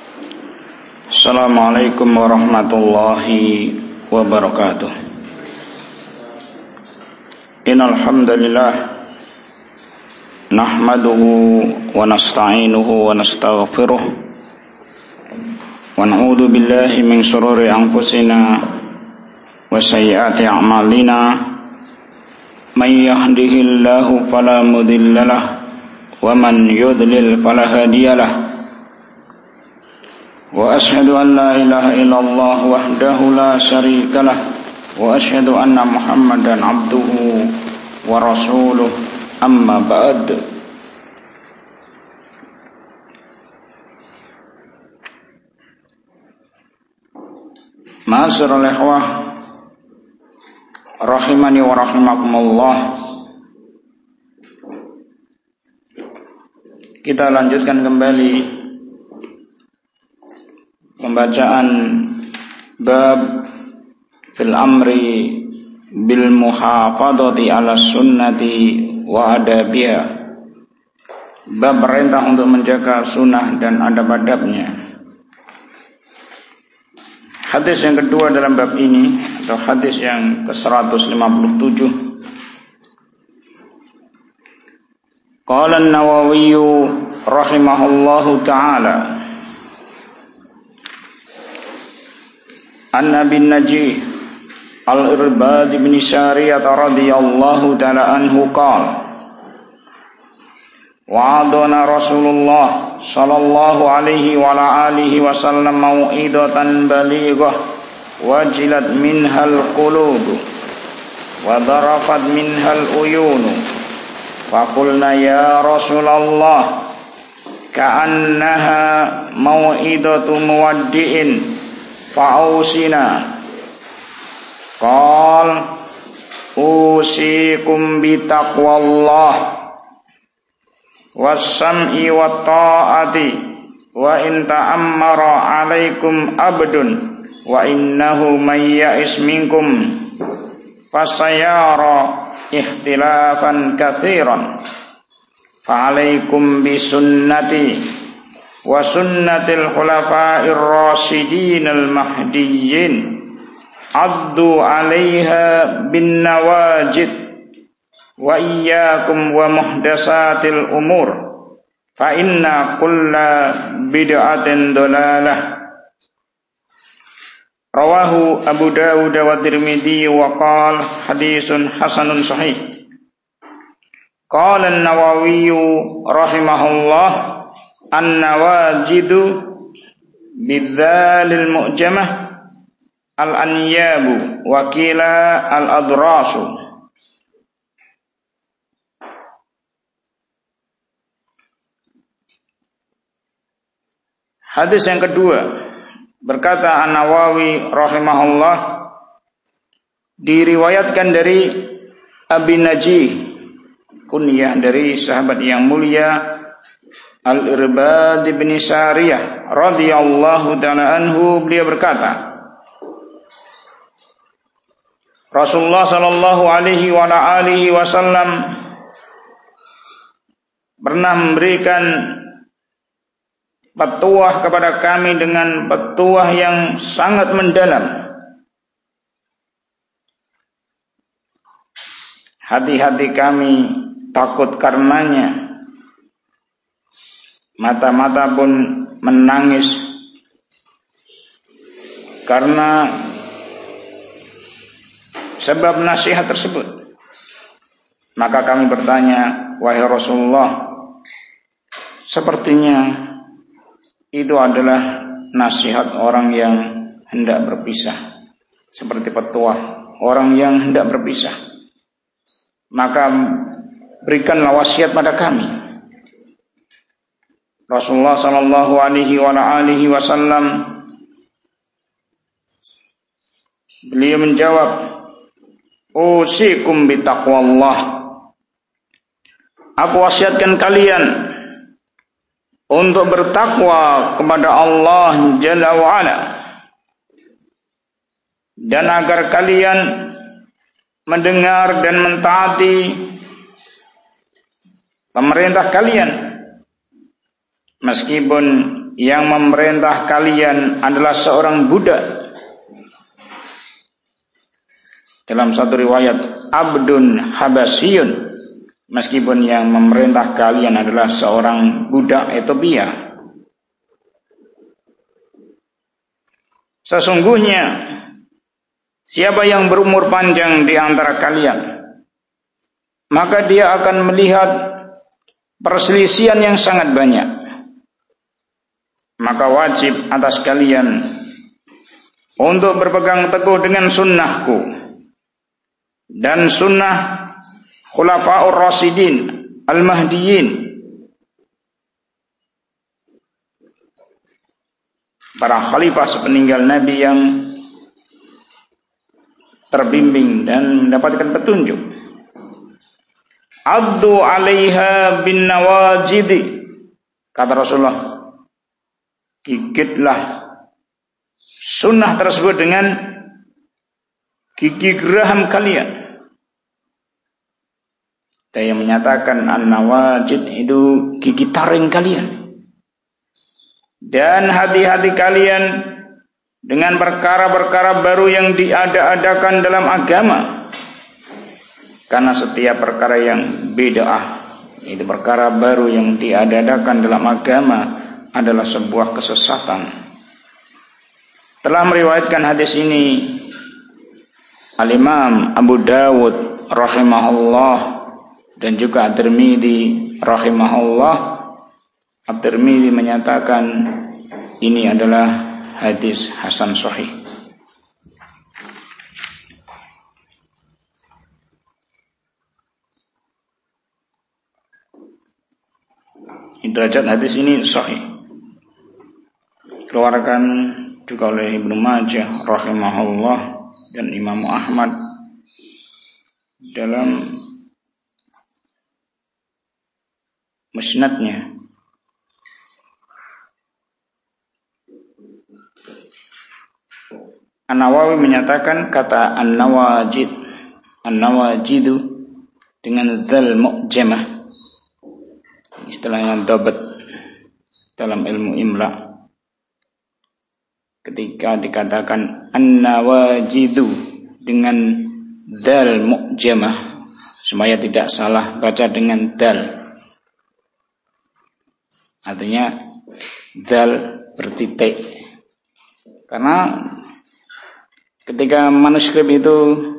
Assalamualaikum warahmatullahi wabarakatuh. Innal hamdalillah nahmaduhu wa nasta'inuhu wa nastaghfiruh wa na'udzu billahi min shururi anfusina wa sayyiati a'malina. May yahdihillahu fala mudhillalah wa man yudlil fala hadiyalah. Wa ashhadu an la ilaha illallah wahdahu la syarika lah wa ashhadu anna Muhammadan abduhu wa rasuluh, amma ba'd. Ma'asyiral ikhwah rahimani wa rahimakumullah. Kita lanjutkan kembali pembacaan bab fil amri bil muhafadhati ala sunnati wa adabiha. Bab perintah untuk menjaga sunnah dan adab-adabnya. Hadis yang kedua dalam bab ini atau hadis yang ke-157. Qala an-Nawawi rahimahullahu ta'ala an Abi Najih Al-Irbad bin Sariyah radhiyallahu ta'ala anhu qala wa'adana Rasulullah sallallahu alaihi wa ala alihi wa sallam mau'idatan balighah wajilat minhal qulub wa darafat minhal uyun wa qulna ya Rasulullah ka'annaha mau'idatu muwaddi'in fa'ausina. Qal usikum bitaqwallah was-sam'i wat-ta'ati wa in ta'ammara 'alaikum abdun wa innahu may ya'is minkum fasayara ikhtilafan katsiran fa'alaikum bisunnati wa sunnatil khulafa'ir rasyidin al mahdiyyin addu 'alaiha bin nawajid wa iyyakum wa muhdatsatil umur fa inna kulla bid'atin dhalalah. Rawahu Abu Dawud wa Tirmidzi wa qala hadisun hasanun sahih. Qala an-Nawawi rahimahullah an-nawajidu bidzalil mu'jamah al-anyabu wa qila al-adrasu. Hadis yang kedua, berkata An-Nawawi rahimahullah, diriwayatkan dari Abi Najih, kunyah dari sahabat yang mulia Al-Irbad bin Sariyah radhiyallahu ta'ala anhu, beliau berkata, Rasulullah sallallahu alaihi wa alihi wasallam pernah memberikan petuah kepada kami dengan petuah yang sangat mendalam. Hati-hati kami takut karenanya. Mata-mata pun menangis karena sebab nasihat tersebut. Maka kami bertanya, wahai Rasulullah, sepertinya itu adalah nasihat orang yang hendak berpisah, seperti petuah orang yang hendak berpisah. Maka berikanlah wasiat pada kami. Rasulullah sallallahu alaihi wa alihi wasallam beliau menjawab, usikum bitaqwallah. Aku wasiatkan kalian untuk bertakwa kepada Allah Jalla wa Ala, dan agar kalian mendengar dan mentaati pemerintah kalian meskipun yang memerintah kalian adalah seorang budak. Dalam satu riwayat abdun habasyun, meskipun yang memerintah kalian adalah seorang budak Ethiopia. Sesungguhnya siapa yang berumur panjang di antara kalian, maka dia akan melihat perselisihan yang sangat banyak. Maka wajib atas kalian untuk berpegang teguh dengan sunnahku dan sunnah Khulafaur Rasyidin Al-Mahdiyin, para khalifah sepeninggal Nabi yang terbimbing dan mendapatkan petunjuk. Addu 'alaiha bin nawajidi, kata Rasulullah, gigitlah sunnah tersebut dengan gigi geraham kalian. Ada yang menyatakan an-nawajid itu gigi taring kalian. Dan hati-hati kalian dengan perkara-perkara baru yang diada-adakan dalam agama. Karena setiap perkara yang bid'ah, itu perkara baru yang diada-adakan dalam agama, adalah sebuah kesesatan. Telah meriwayatkan hadis ini Al-Imam Abu Dawud rahimahullah dan juga At-Tirmidzi rahimahullah. At-Tirmidzi menyatakan ini adalah hadis hasan sahih. Derajat hadis ini sahih. Keluarkan juga oleh Ibnu Majah rahimahullah dan Imam Ahmad dalam musnadnya. An-Nawawi menyatakan kata an-nawajidu dengan zal mu'jamah, istilahnya dhabat dalam ilmu imla. Ketika dikatakan an-nawajidu dengan zal mu'jamah, supaya tidak salah baca dengan dal, artinya dal bertitik. Karena ketika manuskrip itu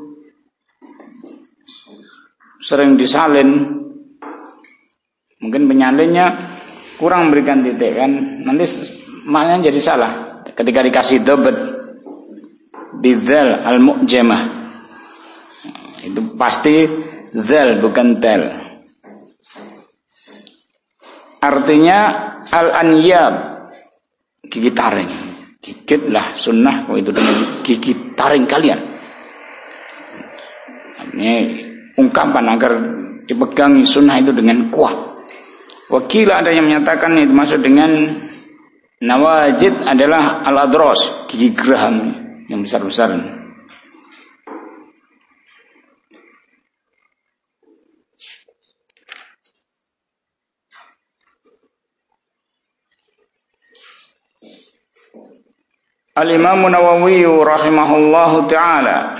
sering disalin, mungkin penyalinnya kurang memberikan titik kan, nanti maknanya jadi salah. Ketika dikasih dhabat bizal al-mu'jamah, itu pasti zal bukan dal. Artinya al-anyab, gigi taring. Gigitlah sunnah itu dengan gigi taring kalian. Artinya ungkapan agar dipegangi sunnah itu dengan kuat. Wakil ada yang menyatakan itu maksud dengan nawajid adalah al-adros, gigi geraham yang besar-besar. Al-Imam Nawawi rahimahullahu ta'ala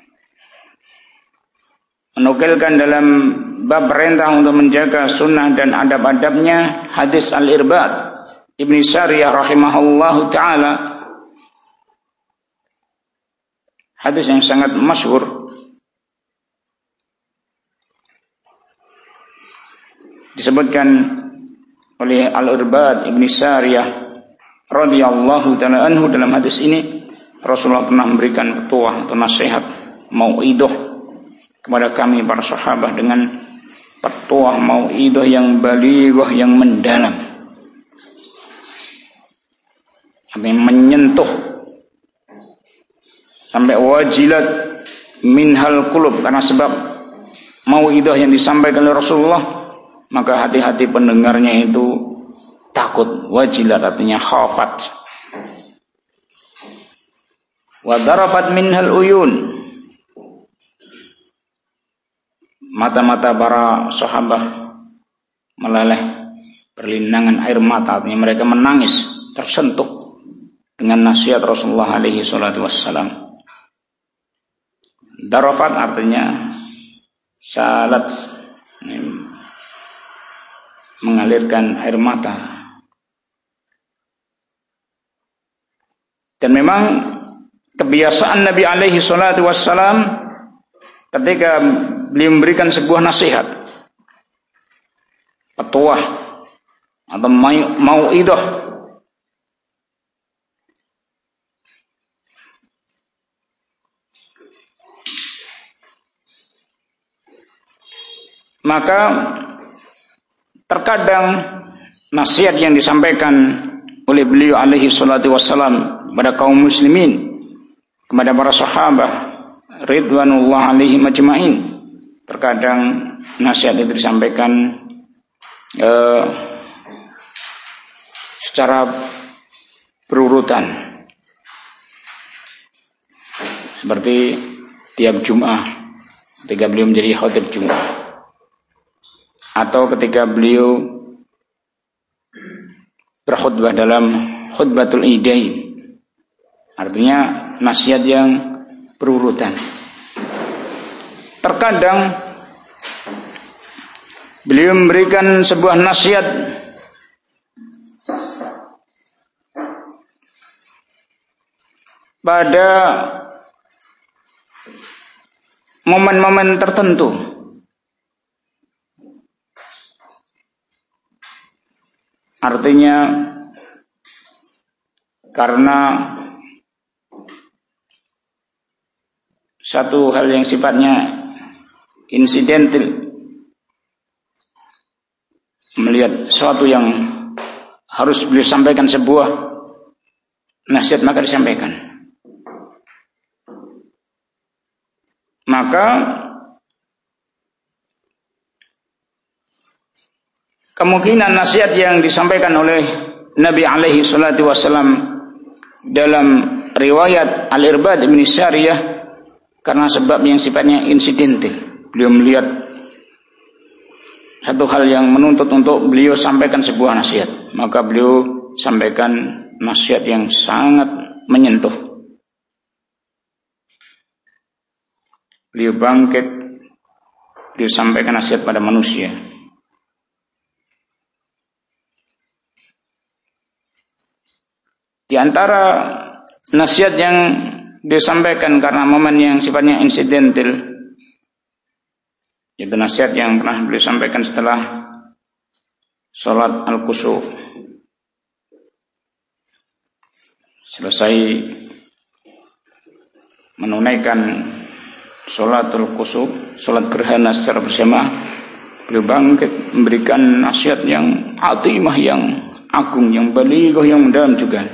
menukilkan dalam bab perintah untuk menjaga sunnah dan adab-adabnya hadis Al-Irbad Ibni Sariyah rahimahullahu ta'ala, hadis yang sangat masyhur. Disebutkan oleh Al-Irbad Ibni Sariyah radhiyallahu ta'ala anhu dalam hadis ini, Rasulullah pernah memberikan petuah atau nasihat mau'idah kepada kami para sahabat dengan petuah mau'idah yang balighah, yang mendalam, yang menyentuh sampai wajilat minhal qulub. Karena sebab mau'idah yang disampaikan oleh Rasulullah, maka hati-hati pendengarnya itu takut. Wajilat artinya khafat. Wa darafat minhal uyun, mata-mata para sahabat meleleh berlinangan air mata, artinya mereka menangis tersentuh dengan nasihat Rasulullah alaihi salatu wassalam. Darafat artinya salat, mengalirkan air mata. Dan memang kebiasaan Nabi alaihi salatu wassalam ketika beliau memberikan sebuah nasihat, petuah atau mau'idah, maka terkadang nasihat yang disampaikan oleh beliau alaihi salatu wassalam kepada kaum muslimin, kepada para sahabat ridwanullah alaihi majma'in, terkadang nasihat itu disampaikan secara berurutan, seperti tiap Jum'ah ketika beliau menjadi khatib Jum'ah, atau ketika beliau berkhutbah dalam khutbatul idain, artinya nasihat yang berurutan. Terkadang beliau memberikan sebuah nasihat pada momen-momen tertentu, artinya karena satu hal yang sifatnya insidental, melihat sesuatu yang harus beliau sampaikan sebuah nasihat, maka disampaikan. Maka kemungkinan nasihat yang disampaikan oleh Nabi alaihi salatu wasallam dalam riwayat Al-Irbad bin Sariyah karena sebab yang sifatnya insidental, beliau melihat satu hal yang menuntut untuk beliau sampaikan sebuah nasihat, maka beliau sampaikan nasihat yang sangat menyentuh. Beliau bangkit, beliau sampaikan nasihat pada manusia. Di antara nasihat yang disampaikan karena momen yang sifatnya insidental, itu nasihat yang pernah beliau sampaikan setelah sholat al-kusuf. Selesai menunaikan sholatul kusuf, sholat gerhana secara bersama, beliau bangkit memberikan nasihat yang atimah, yang agung, yang balighah, yang mendalam juga.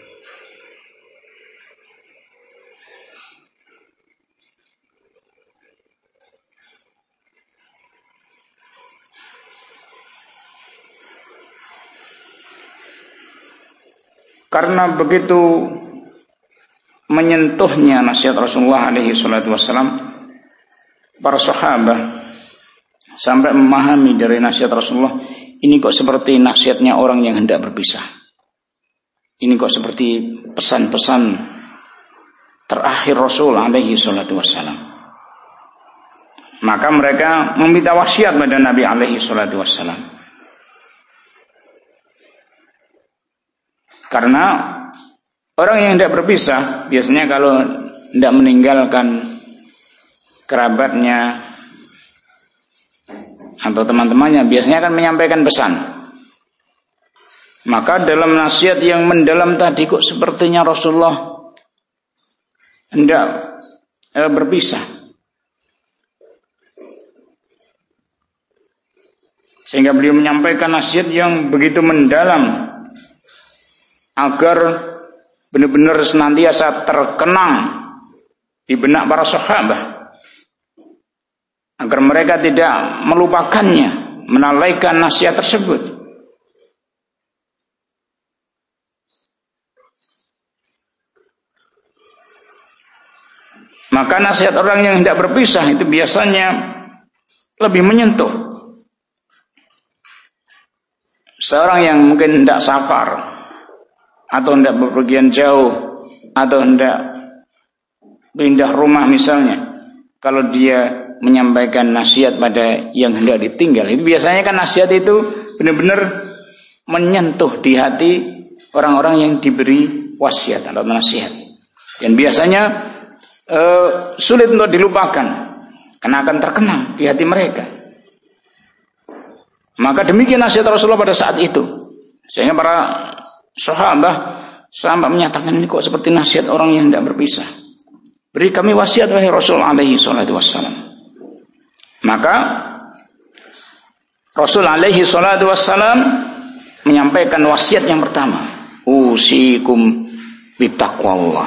Karena begitu menyentuhnya nasihat Rasulullah alaihi salatu wassalam, para sahabat sampai memahami dari nasihat Rasulullah, ini kok seperti nasihatnya orang yang hendak berpisah. Ini kok seperti pesan-pesan terakhir Rasul alaihi salatu wassalam. Maka mereka meminta wasiat pada Nabi alaihi salatu wassalam. Karena orang yang tidak berpisah biasanya kalau tidak meninggalkan kerabatnya atau teman-temannya, biasanya akan menyampaikan pesan. Maka dalam nasihat yang mendalam tadi, kok sepertinya Rasulullah hendak berpisah, sehingga beliau menyampaikan nasihat yang begitu mendalam agar benar-benar senantiasa terkenang di benak para sahabat, agar mereka tidak melupakannya, menalaikan nasihat tersebut. Maka nasihat orang yang hendak berpisah itu biasanya lebih menyentuh. Seorang yang mungkin hendak safar, atau hendak bepergian jauh, atau hendak pindah rumah misalnya, kalau dia menyampaikan nasihat pada yang hendak ditinggal, itu biasanya kan nasihat itu benar-benar menyentuh di hati orang-orang yang diberi wasiat atau nasihat, dan biasanya sulit untuk dilupakan karena akan terkenang di hati mereka. Maka demikian nasihat Rasulullah pada saat itu, sehingga para sahabat menyatakan, ini kok seperti nasihat orang yang hendak berpisah. Beri kami wasiat wahai Rasul alaihi salatu wassalam. Maka Rasul alaihi salatu wassalam menyampaikan wasiat yang pertama, usikum bitaqwallah.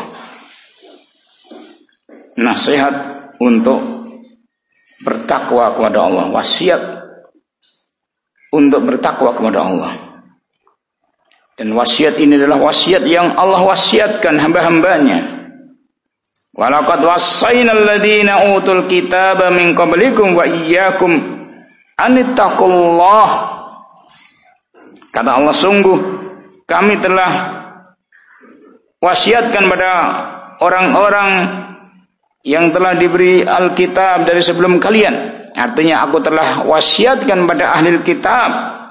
Nasihat untuk bertakwa kepada Allah, wasiat untuk bertakwa kepada Allah. Dan wasiat ini adalah wasiat yang Allah wasiatkan hamba-hambanya. Walaqad wassayna alladziina utul kitaba min qablikum wa iyyakum anittaqullah. Kata Allah, sungguh kami telah wasiatkan pada orang-orang yang telah diberi Alkitab dari sebelum kalian. Artinya aku telah wasiatkan pada ahli kitab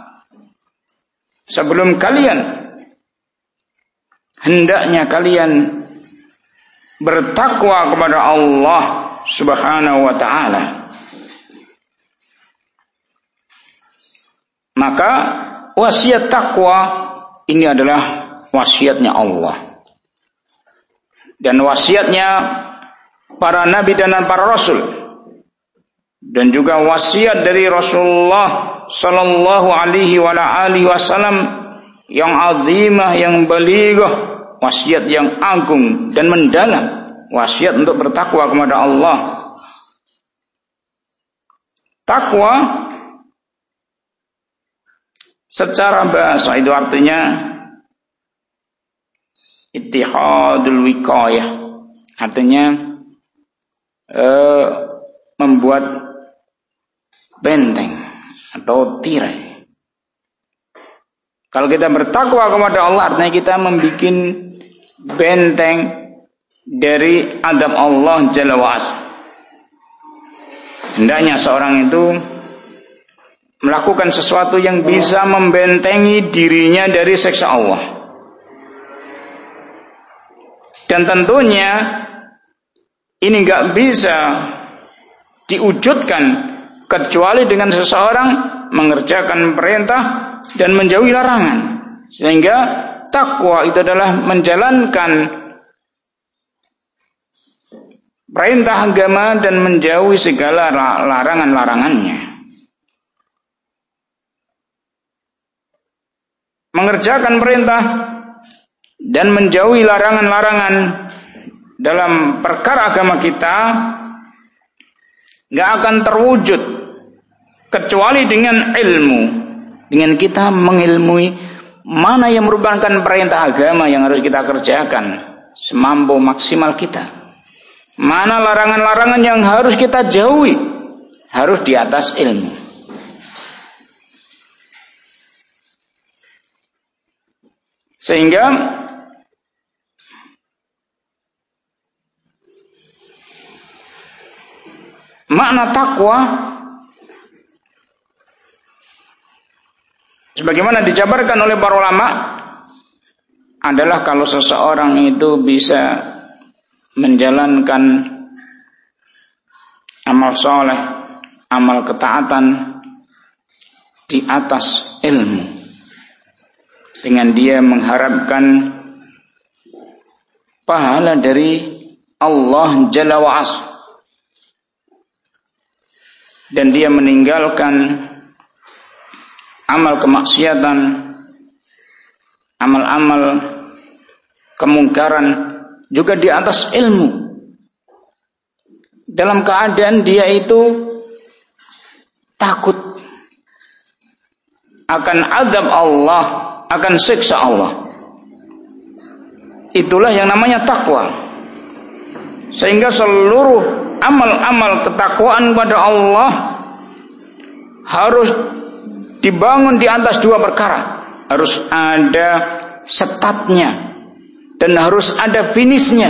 sebelum kalian, hendaknya kalian bertakwa kepada Allah Subhanahu wa ta'ala. Maka wasiat takwa ini adalah wasiatnya Allah, dan wasiatnya para nabi dan para rasul, dan juga wasiat dari Rasulullah sallallahu alaihi wasallam yang azimah, yang balighah, wasiat yang agung dan mendalam, wasiat untuk bertakwa kepada Allah. Takwa secara bahasa itu artinya ittihadul wiqayah, artinya membuat benteng atau tirai. Kalau kita bertakwa kepada Allah, artinya kita membuat benteng dari azab Allah Jalla wa'ala. Hendaknya seorang itu melakukan sesuatu yang bisa membentengi dirinya dari siksa Allah. Dan tentunya ini gak bisa diwujudkan kecuali dengan seseorang mengerjakan perintah dan menjauhi larangan. Sehingga takwa itu adalah menjalankan perintah agama dan menjauhi segala larangan-larangannya. Mengerjakan perintah dan menjauhi larangan-larangan dalam perkara agama kita gak akan terwujud kecuali dengan ilmu, dengan kita mengilmui mana yang merupakan perintah agama yang harus kita kerjakan semampu maksimal kita, mana larangan-larangan yang harus kita jauhi, harus di atas ilmu. Sehingga makna takwa sebagaimana dijabarkan oleh para ulama adalah kalau seseorang itu bisa menjalankan amal soleh, amal ketaatan di atas ilmu, dengan dia mengharapkan pahala dari Allah Jalla wa'ala, dan dia meninggalkan amal kemaksiatan, amal-amal kemungkaran juga di atas ilmu, dalam keadaan dia itu takut akan azab Allah, akan siksa Allah. Itulah yang namanya takwa. Sehingga seluruh amal-amal ketakwaan kepada Allah harus dibangun di atas dua perkara. Harus ada setatnya, dan harus ada finishnya.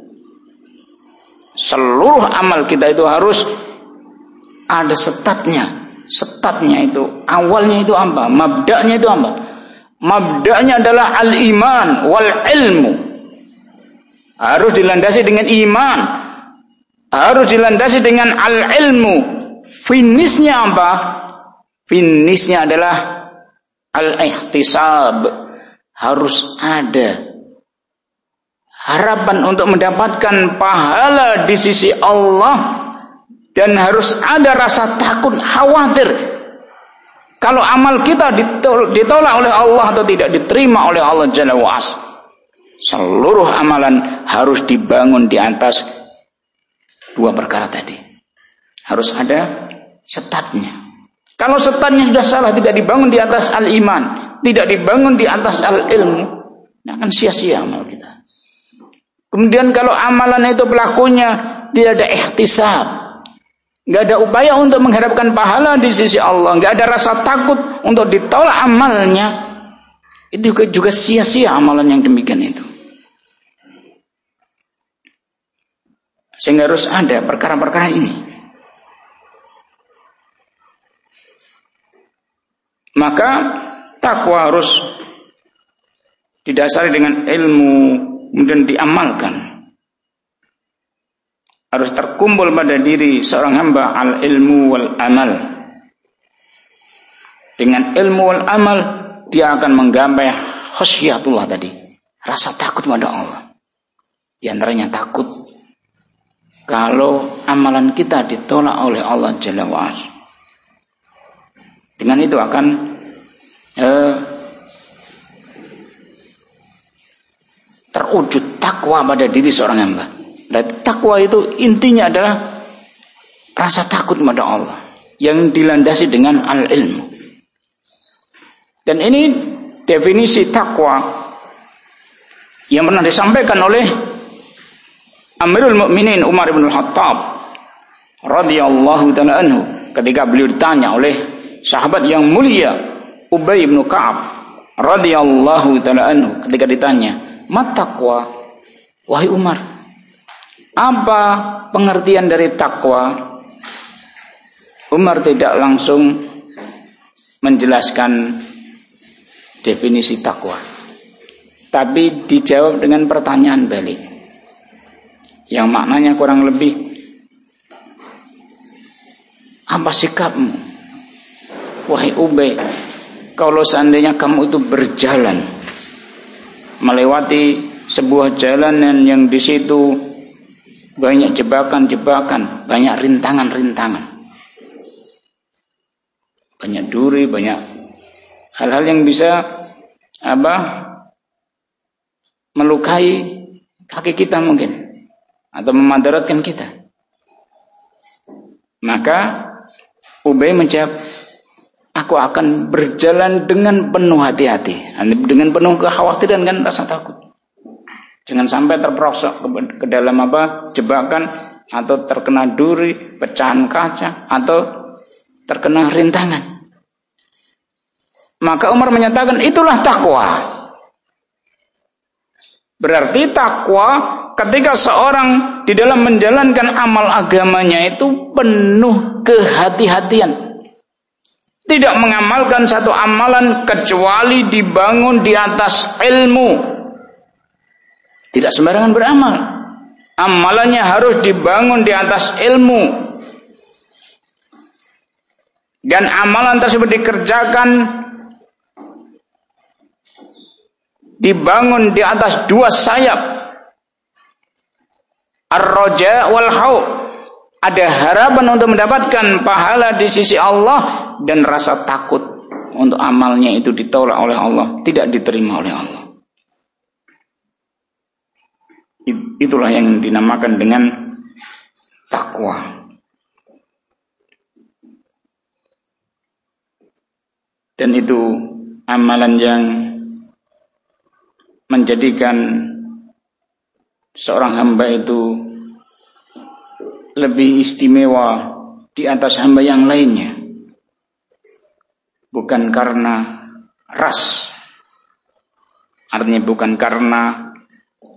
Seluruh amal kita itu harus ada startnya. Startnya itu, awalnya itu apa? Mabda'nya itu apa? Mabda'nya adalah al-iman wal ilmu. Harus dilandasi dengan iman, harus dilandasi dengan al-ilmu. Finishnya apa? Finishnya adalah al-ihtisab. Harus ada harapan untuk mendapatkan pahala di sisi Allah, dan harus ada rasa takut, khawatir kalau amal kita ditolak oleh Allah atau tidak diterima oleh Allah Jalla wa'ala. Seluruh amalan harus dibangun di atas dua perkara tadi. Harus ada startnya. Kalau startnya sudah salah, tidak dibangun di atas al-iman, tidak dibangun di atas al-ilmu, akan sia-sia amal kita. Kemudian kalau amalan itu pelakunya tidak ada ihtisab, nggak ada upaya untuk mengharapkan pahala di sisi Allah, nggak ada rasa takut untuk ditolak amalnya, itu juga sia-sia amalan yang demikian itu. Sehingga harus ada perkara-perkara ini. Maka takwa harus didasari dengan ilmu, kemudian diamalkan. Harus terkumpul pada diri seorang hamba al-ilmu wal amal. Dengan ilmu wal amal dia akan menggapai khasyatullah tadi, rasa takut pada Allah. Di antaranya takut kalau amalan kita ditolak oleh Allah Jalla wa'ala. Dengan itu akan terwujud takwa pada diri seorang hamba. Dan takwa itu intinya adalah rasa takut pada Allah yang dilandasi dengan al-ilmu. Dan ini definisi takwa yang pernah disampaikan oleh Amirul Mukminin Umar bin Khattab radhiyallahu ta'ala anhu ketika beliau ditanya oleh sahabat yang mulia Ubay bin Ka'ab radhiyallahu ta'ala anhu ketika ditanya, "Mat taqwa?" Wahai Umar, apa pengertian dari takwa? Umar tidak langsung menjelaskan definisi takwa, tapi dijawab dengan pertanyaan balik yang maknanya kurang lebih, apa sikapmu wahai Ubay kalau seandainya kamu itu berjalan melewati sebuah jalanan yang di situ banyak jebakan-jebakan, banyak rintangan-rintangan, banyak duri, banyak hal-hal yang bisa melukai kaki kita mungkin atau memadaratkan kita. Maka Ubay menjawab, aku akan berjalan dengan penuh hati-hati, dengan penuh kekhawatiran dan rasa takut. Jangan sampai terperosok ke dalam jebakan, atau terkena duri, pecahan kaca, atau terkena rintangan. Maka Umar menyatakan itulah takwa. Berarti takwa ketika seorang di dalam menjalankan amal agamanya itu penuh kehati-hatian. Tidak mengamalkan satu amalan kecuali dibangun di atas ilmu. Tidak sembarangan beramal. Amalannya harus dibangun di atas ilmu. Dan amalan tersebut dikerjakan, dibangun di atas dua sayap, ar-raja wal khauf. Ada harapan untuk mendapatkan pahala di sisi Allah dan rasa takut untuk amalnya itu ditolak oleh Allah, tidak diterima oleh Allah. Itulah yang dinamakan dengan takwa. Dan itu amalan yang menjadikan seorang hamba itu lebih istimewa di atas hamba yang lainnya, bukan karena ras, artinya bukan karena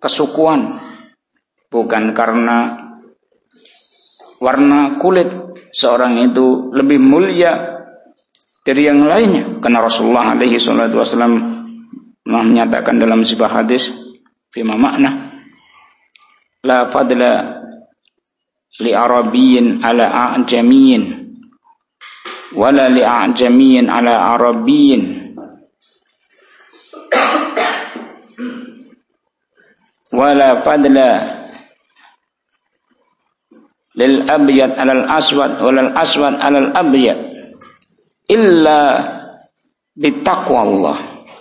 kesukuan, bukan karena warna kulit seorang itu lebih mulia dari yang lainnya. Karena Rasulullah alaihi salatu wasallam menyatakan dalam sebuah hadis bima makna la fadla li arabiyyin ala a'jamiyyin wala li a'jamiyyin ala arabiyyin wala fadla lil abyad alal aswad walal aswad alal abyad illa bitaqwallah.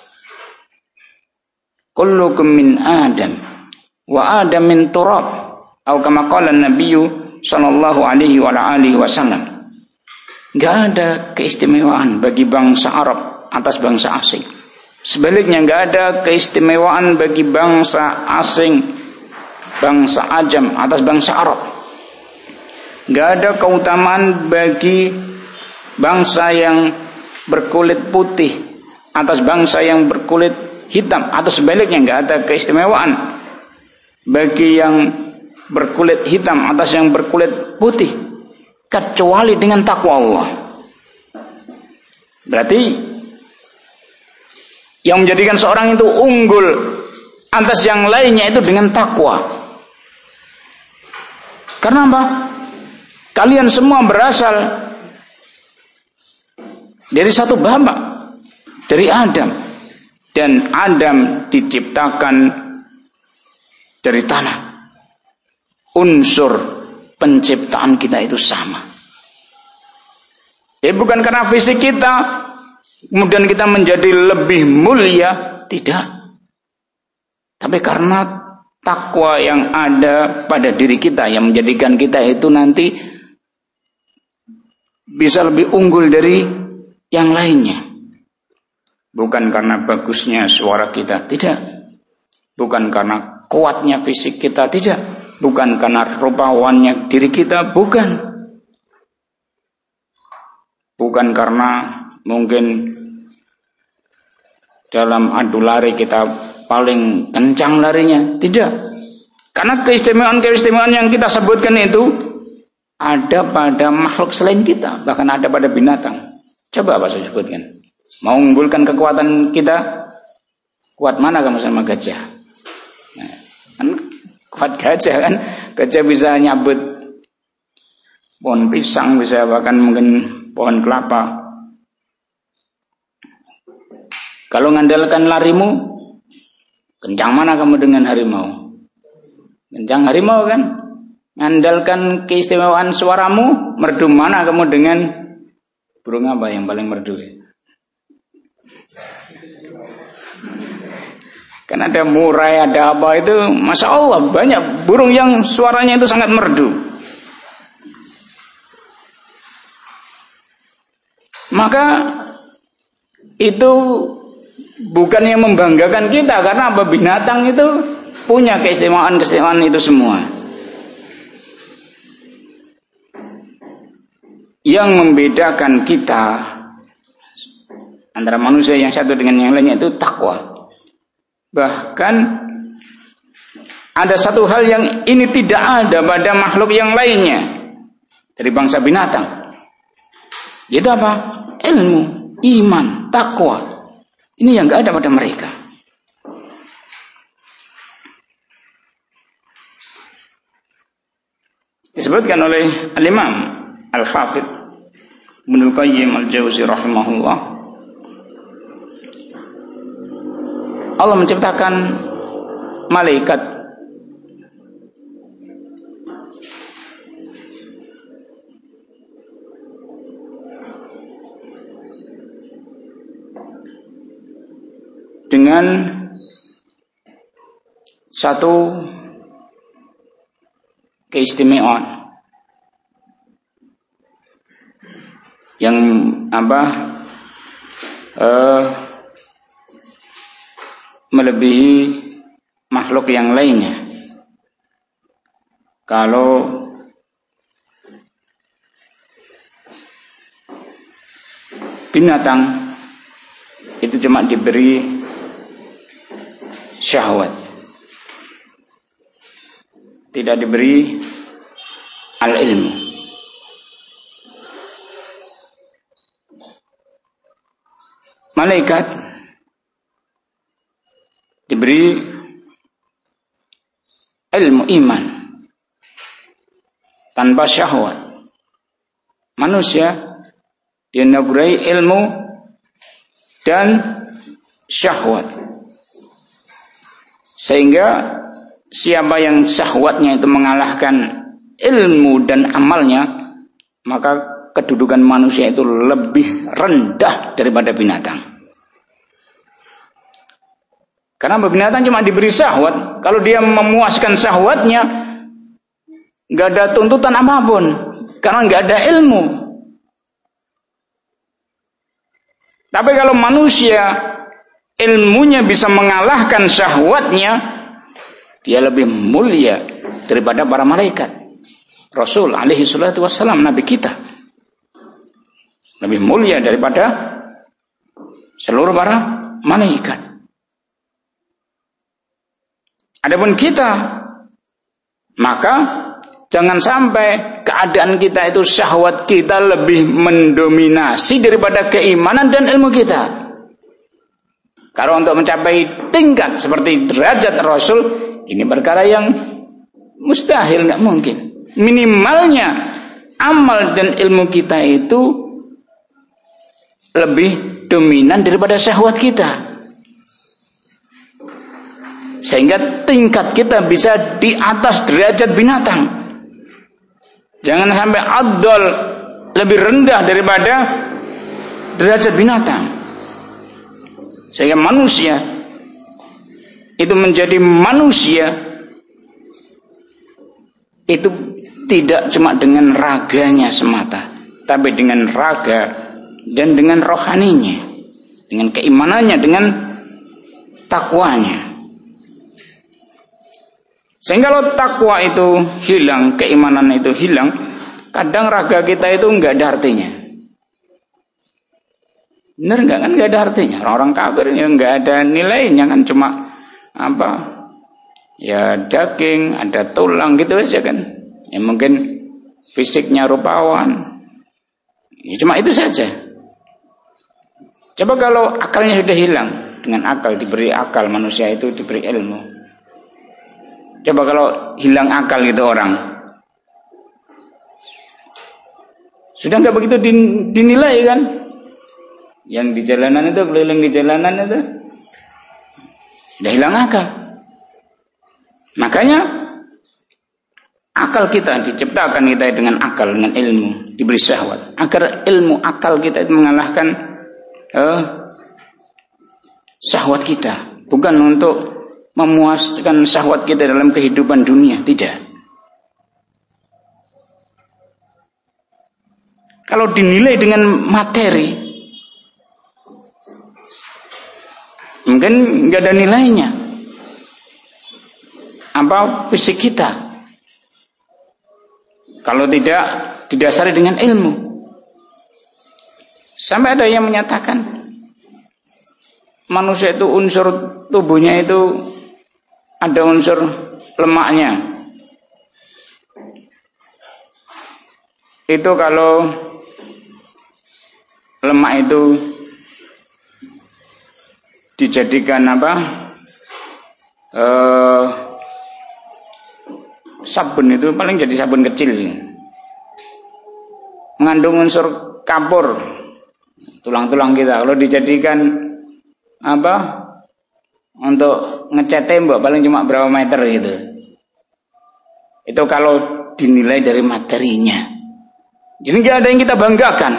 Kullukum min Adam wa Adam min turab atau kama qala an-nabiyyu sallallahu alaihi wa alihi wasallam. Enggak ada keistimewaan bagi bangsa Arab atas bangsa asing. Sebaliknya enggak ada keistimewaan bagi bangsa asing, bangsa Ajam atas bangsa Arab. Enggak ada keutamaan bagi bangsa yang berkulit putih atas bangsa yang berkulit hitam, atau sebaliknya enggak ada keistimewaan bagi yang berkulit hitam atas yang berkulit putih kecuali dengan takwa Allah. Berarti yang menjadikan seorang itu unggul atas yang lainnya itu dengan takwa. Karena apa? Kalian semua berasal dari satu bapak, dari Adam. Dan Adam diciptakan dari tanah. Unsur penciptaan kita itu sama. Bukan karena fisik kita kemudian kita menjadi lebih mulia, tidak. Tapi karena takwa yang ada pada diri kita yang menjadikan kita itu nanti bisa lebih unggul dari yang lainnya. Bukan karena bagusnya suara kita, tidak. Bukan karena kuatnya fisik kita, tidak. Bukan karena rupawannya diri kita, bukan. Bukan karena mungkin dalam adu lari kita paling kencang larinya, tidak. Karena keistimewaan-keistimewaan yang kita sebutkan itu ada pada makhluk selain kita, bahkan ada pada binatang. Coba apa saya sebutkan? Mau mengunggulkan kekuatan kita, kuat mana kamu sama gajah? Nah, kan kuat gajah kan? Gajah bisa nyabut pohon pisang, bisa bahkan mungkin pohon kelapa. Kalau mengandalkan larimu, kencang mana kamu dengan harimau? Kencang harimau kan? Mengandalkan keistimewaan suaramu, merdu mana kamu dengan burung apa yang paling merdu? Kan ada murai, ada apa itu, Masya Allah banyak burung yang suaranya itu sangat merdu. Maka itu bukan yang membanggakan kita, karena apa? Binatang itu punya keistimewaan-keistimewaan itu semua. Yang membedakan kita antara manusia yang satu dengan yang lainnya itu takwa. Bahkan ada satu hal yang ini tidak ada pada makhluk yang lainnya dari bangsa binatang. Itu apa? Ilmu, iman, takwa. Ini yang tidak ada pada mereka. Disebutkan oleh Al-Imam Al-Hafidh Ibnul Qayyim Al-Jauzi rahimahullah, Allah menciptakan malaikat dengan satu keistimewaan yang melebihi makhluk yang lainnya. Kalau binatang itu cuma diberi syahwat, tidak diberi al-ilmu. Malaikat diberi ilmu iman tanpa syahwat. Manusia dianugerai ilmu dan syahwat. Sehingga siapa yang syahwatnya itu mengalahkan ilmu dan amalnya, maka kedudukan manusia itu lebih rendah daripada binatang. Karena binatang cuma diberi syahwat. Kalau dia memuaskan syahwatnya, nggak ada tuntutan apapun, karena nggak ada ilmu. Tapi kalau manusia ilmunya bisa mengalahkan syahwatnya, dia lebih mulia daripada para malaikat. Rasul alaihi salatu wassalam, Nabi kita, lebih mulia daripada seluruh para malaikat. Adapun kita, maka jangan sampai keadaan kita itu syahwat kita lebih mendominasi daripada keimanan dan ilmu kita. Kalau untuk mencapai tingkat seperti derajat Rasul, ini perkara yang mustahil, nggak mungkin. Minimalnya amal dan ilmu kita itu lebih dominan daripada syahwat kita, sehingga tingkat kita bisa di atas derajat binatang. Jangan sampai adol lebih rendah daripada derajat binatang, sehingga manusia itu menjadi manusia itu tidak cuma dengan raganya semata, tapi dengan raga dan dengan rohaninya, dengan keimanannya, dengan takwanya. Sehingga kalau takwa itu hilang, keimanan itu hilang, kadang raga kita itu nggak ada artinya. Benar nggak? Kan nggak ada artinya. Orang kafir ya nggak ada nilainya, kan cuma apa? Ya daging, ada tulang gitu aja kan. Ya mungkin fisiknya rupawan. Ya, cuma itu saja. Coba kalau akalnya sudah hilang, dengan akal, diberi akal, manusia itu diberi ilmu. Coba kalau hilang akal itu orang, sudah nggak begitu dinilai kan? Yang di jalanan itu, keliling di jalanan itu, udah hilang akal. Makanya akal kita diciptakan kita dengan akal, dengan ilmu, diberi syahwat, agar ilmu akal kita itu mengalahkan syahwat kita, bukan untuk memuaskan syahwat kita dalam kehidupan dunia, tidak. Kalau dinilai dengan materi, mungkin nggak ada nilainya. Apa fisik kita? Kalau tidak didasari dengan ilmu. Sampai ada yang menyatakan manusia itu unsur tubuhnya itu ada unsur lemaknya. Itu kalau lemak itu dijadikan apa? Sabun itu paling jadi sabun kecil. Mengandung unsur kapur. Tulang-tulang kita kalau dijadikan apa? Untuk ngecat tembok paling cuma berapa meter gitu. Itu kalau dinilai dari materinya. Jadi nggak ada yang kita banggakan.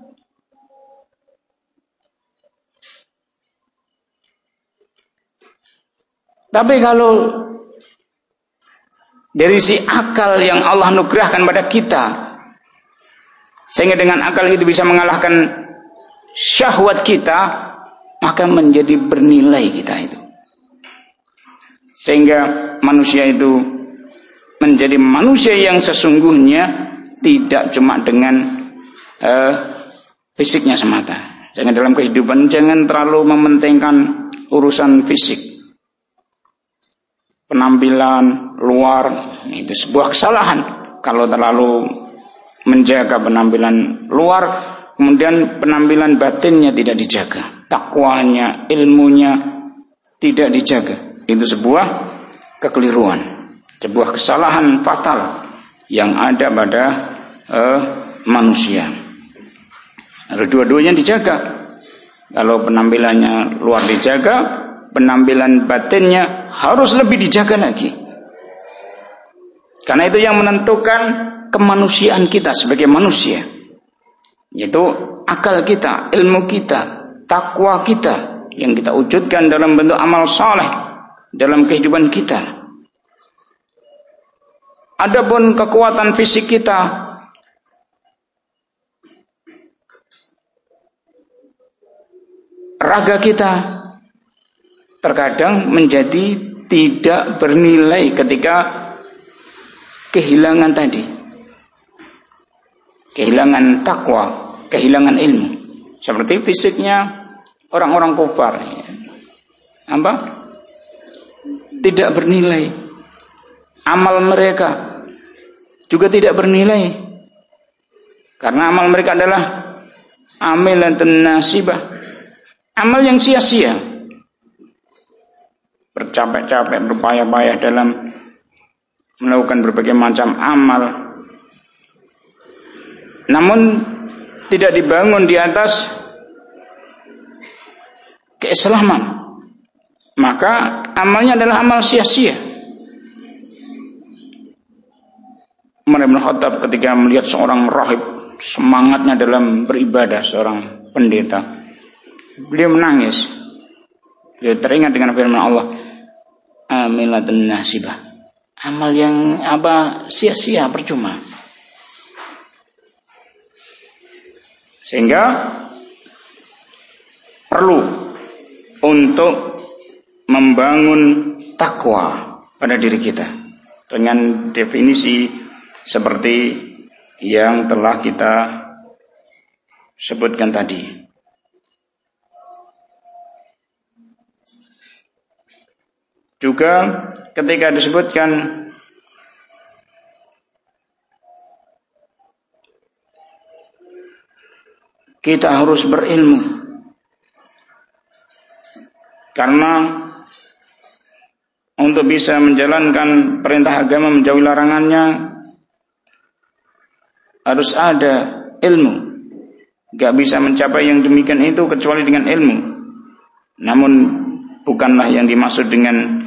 Tapi kalau dari si akal yang Allah anugerahkan pada kita, sehingga dengan akal itu bisa mengalahkan syahwat kita, maka menjadi bernilai kita itu. Sehingga manusia itu menjadi manusia yang sesungguhnya tidak cuma dengan fisiknya semata. Jangan dalam kehidupan jangan terlalu mementingkan urusan fisik. penampilan luar, itu sebuah kesalahan. Kalau terlalu menjaga penampilan luar, kemudian penampilan batinnya tidak dijaga, takwanya, ilmunya tidak dijaga, itu sebuah kekeliruan, sebuah kesalahan fatal yang ada pada manusia. Harus dua-duanya dijaga. Kalau penampilannya luar dijaga, penampilan batinnya harus lebih dijaga lagi. Karena itu yang menentukan kemanusiaan kita sebagai manusia, yaitu akal kita, ilmu kita, takwa kita yang kita wujudkan dalam bentuk amal saleh dalam kehidupan kita. Adapun kekuatan fisik kita, raga kita terkadang menjadi tidak bernilai ketika kehilangan tadi, kehilangan takwa, kehilangan ilmu. Seperti fisiknya orang-orang kufar, apa? Tidak bernilai. Amal mereka juga tidak bernilai, karena amal mereka adalah amilatun nasibah, amal yang sia-sia, bercapek-capek, berpayah-payah dalam melakukan berbagai macam amal, namun tidak dibangun di atas keislaman, maka amalnya adalah amal sia-sia. Umar bin Khattab ketika melihat seorang rahib semangatnya dalam beribadah, seorang pendeta, beliau menangis. Beliau teringat dengan firman Allah, amilatun nasibah, amal yang sia-sia, percuma. Sehingga perlu untuk membangun takwa pada diri kita dengan definisi seperti yang telah kita sebutkan tadi. Juga ketika disebutkan kita harus berilmu, karena untuk bisa menjalankan perintah agama, menjauhi larangannya, harus ada ilmu. Gak bisa mencapai yang demikian itu kecuali dengan ilmu. Namun bukanlah yang dimaksud dengan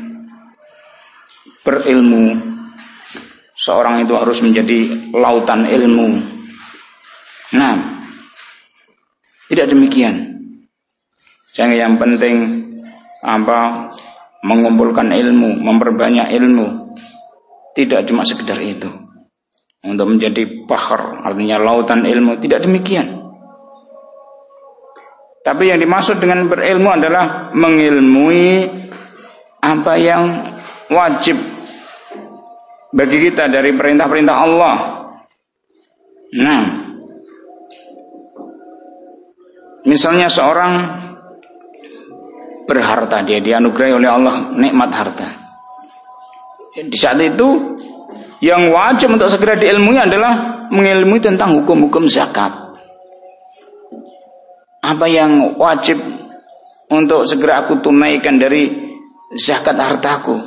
berilmu seorang itu harus menjadi lautan ilmu. Nah, tidak demikian. Jangan yang penting mengumpulkan ilmu, memperbanyak ilmu. Tidak cuma sekedar itu. Untuk menjadi bahar, artinya lautan ilmu, tidak demikian. Tapi yang dimaksud dengan berilmu adalah mengilmui apa yang wajib bagi kita dari perintah-perintah Allah. Nah, misalnya seorang berharta, dia dianugerahi oleh Allah nikmat harta. Di saat itu yang wajib untuk segera diilmui adalah mengilmui tentang hukum-hukum zakat. Apa yang wajib untuk segera aku tunaikan dari zakat hartaku.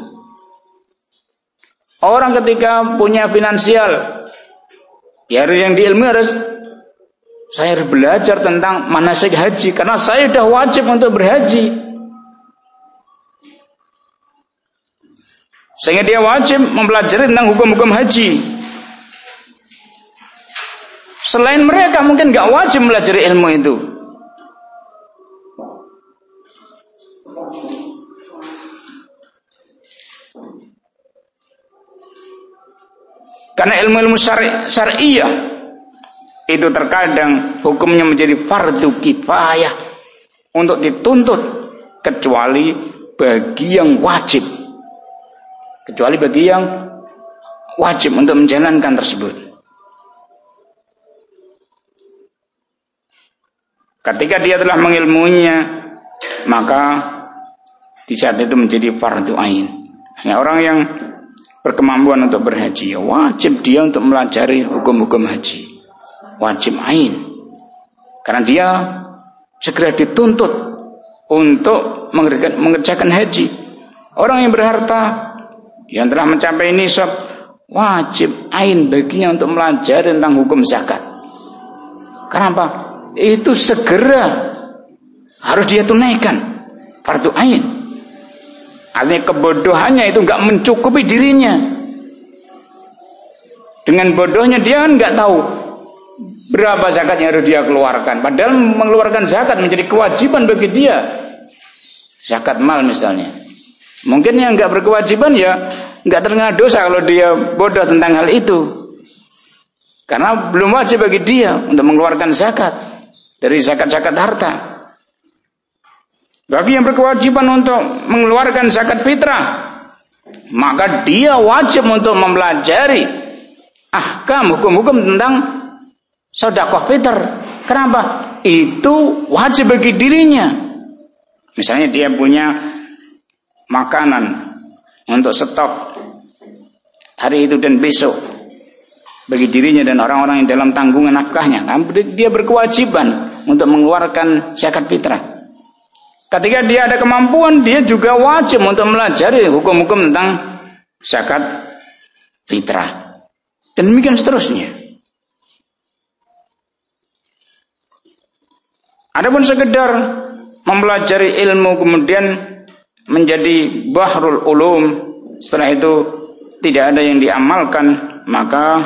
Orang ketika punya finansial, ya yang diilmui harus, saya harus belajar tentang manasik haji, karena saya sudah wajib untuk berhaji. Sehingga dia wajib mempelajari tentang hukum-hukum haji. Selain mereka mungkin gak wajib mempelajari ilmu itu. Karena ilmu-ilmu syariah itu terkadang hukumnya menjadi fardu kifayah untuk dituntut, kecuali bagi yang wajib. Kecuali bagi yang wajib untuk menjalankan tersebut. Ketika dia telah mengilmuinya, maka di saat itu menjadi fardu ain. Nah, orang yang berkemampuan untuk berhaji, wajib dia untuk melajari hukum-hukum haji. Wajib ain. Karena dia segera dituntut untuk mengerjakan haji. Orang yang berharta yang telah mencapai nisab, wajib ain baginya untuk melajari tentang hukum zakat. Kenapa? Itu segera harus dia tunaikan, fardu ain. Artinya kebodohannya itu enggak mencukupi dirinya. Dengan bodohnya dia enggak tahu berapa zakat yang harus dia keluarkan. Padahal mengeluarkan zakat menjadi kewajiban bagi dia. Zakat mal misalnya. Mungkin yang enggak berkewajiban ya enggak terkena dosa kalau dia bodoh tentang hal itu. Karena belum wajib bagi dia untuk mengeluarkan zakat dari zakat-zakat harta. Bagi yang berkewajiban untuk mengeluarkan zakat fitrah, maka dia wajib untuk mempelajari ahkam hukum-hukum tentang sedekah fitr. Kenapa? Itu wajib bagi dirinya. Misalnya dia punya makanan untuk stok hari itu dan besok bagi dirinya dan orang-orang yang dalam tanggungan nafkahnya, dia berkewajiban untuk mengeluarkan zakat fitrah. Ketika dia ada kemampuan, dia juga wajib untuk melajari hukum-hukum tentang zakat fitrah. Dan demikian seterusnya. Adapun sekedar mempelajari ilmu kemudian menjadi bahrul ulum, setelah itu tidak ada yang diamalkan, maka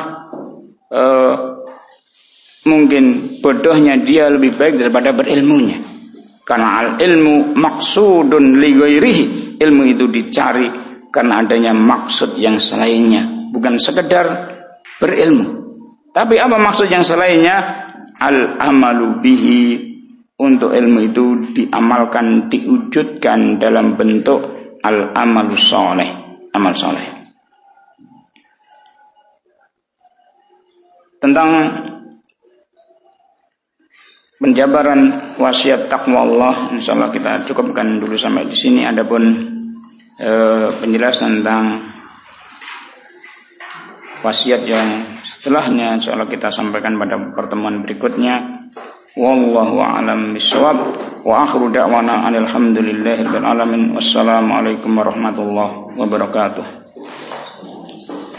mungkin bodohnya dia lebih baik daripada berilmunya. Karena al-ilmu maksudun li ghairihi. Ilmu itu dicari karena adanya maksud yang selainnya, bukan sekedar berilmu. Tapi apa maksud yang selainnya? Al-amalu bihi. Untuk ilmu itu diamalkan, diwujudkan dalam bentuk al-amalu sholeh, amal soleh. Tentang penjabaran wasiat takwa Allah, insyaallah kita cukupkan dulu sampai di sini. Adapun penjelasan tentang wasiat yang setelahnya insyaallah kita sampaikan pada pertemuan berikutnya. Wallahu a'lam bishawab. Wa akhiru da'wana alhamdulillahirabbil alamin. Wassalamualaikum warahmatullahi wabarakatuh.